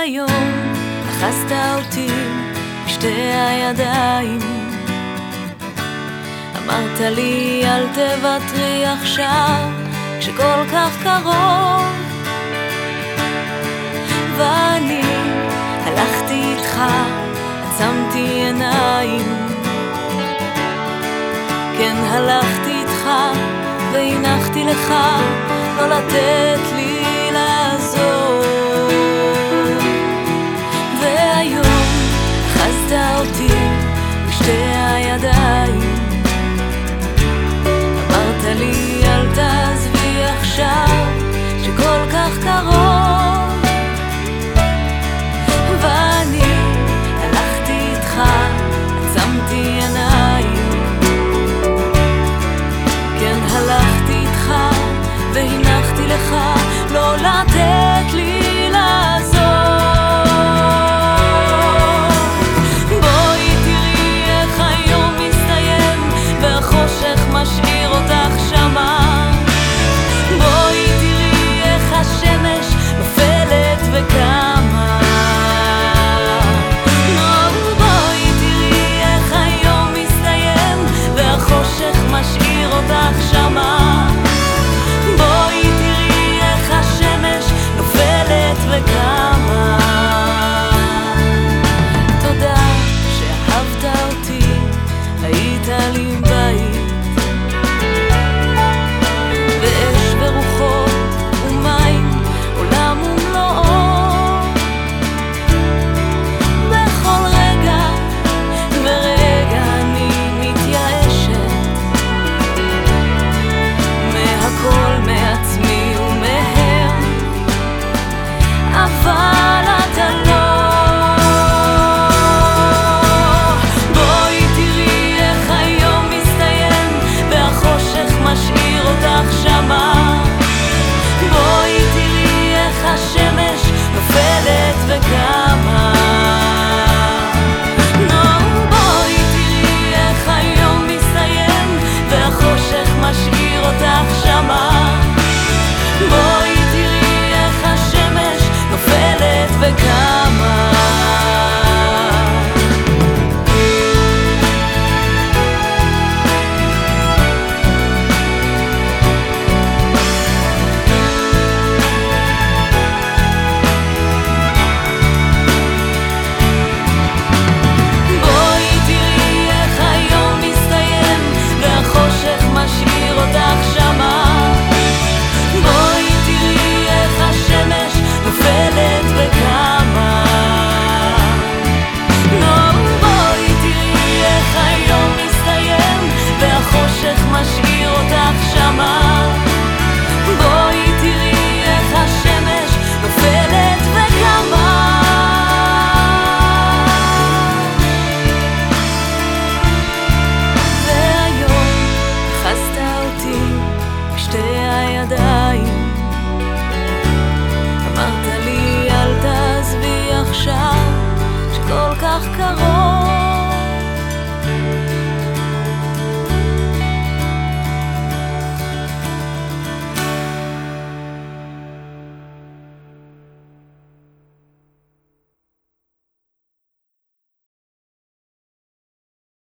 והיום אחזת אותי בשתי הידיים, אמרת לי אל תוותרי עכשיו כשכל כך קרוב, ואני הלכתי איתך, עצמתי עיניים, כן הלכתי איתך והנחתי לך לא לתת לי לעזור. והיום אחזת אותי בשתי הידיים, אמרת לי אל תעזבי עכשיו שכל כך קרוב, ואני הלכתי איתך, עצמתי עיניים, כן הלכתי איתך והנחתי לך לא לתת לי לעזור. בואי תראי איך היום מסתיים והחושך משאיר אותך שמה, בואי תראי איך השמש נופלת וקמה, בואי תראי איך היום מסתיים והחושך משאיר אותך שמה, בואי תראי איך השמש נופלת וקמה. תודה שאהבת אותי, היית לי בית, ואש ורוחות ומים, עולם ומלואו, בכל רגע ורגע אני מתייאשת מהכל, מעצמי ומהם, אבל אתה לא. בואי תראי איך היום מסתיים והחושך משאיר אותך שמה, בואי תראי איך השמש נופלת וקמה, בואי תראי איך היום מסתיים והחושך משאיר אותך שמה, בואי תראי איך השמש נופלת וקמה. בואי תראי איך היום מסתיים והחושך משאיר אותך שמה, בואי תראי איך השמש נופלת וקמה, בואי תראי איך היום מסתיים והחושך משאיר אותך שמה, בואי תראי איך השמש נופלת וקמה. והיום אחזת אותי בשתי הידיים, אמרת לי אל תעזבי עכשיו שכל כך קרוב,